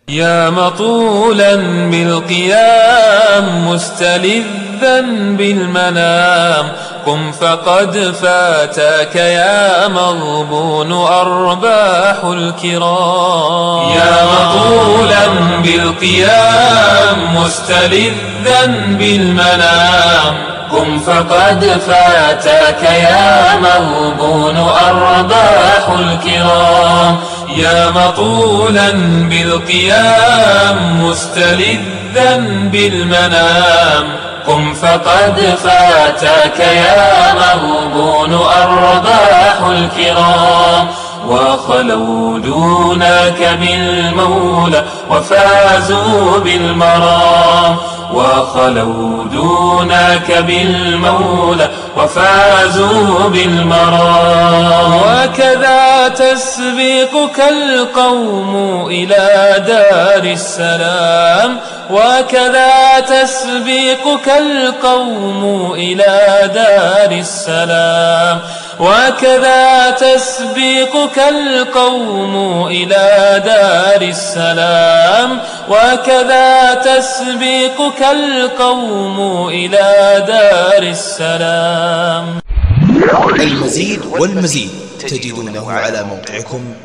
يا مطولا بالقيام مستلذا بالمنام، قم فقد فاتك يا مغبون أرباح الكرام. يا مطولا بالقيام مستلذا بالمنام، قم فقد فاتك يا مغبون أرباح الكرام. يا مطولا بالقيام مستلذا بالمنام، قم فقد فاتك يا مغبون أرباح الكرام. وخلوا دونك بالمولى وفازوا بالمرام، وخلوا دونك بالمولى وفازوا بالمرام. وكذا تسبقك القوم إلى دار السلام، وكذا تسبقك القوم إلى دار السلام، وكذا تسبقك القوم إلى دار السلام، وكذا تسبقك القوم إلى دار السلام. المزيد والمزيد تجدونه على موقعكم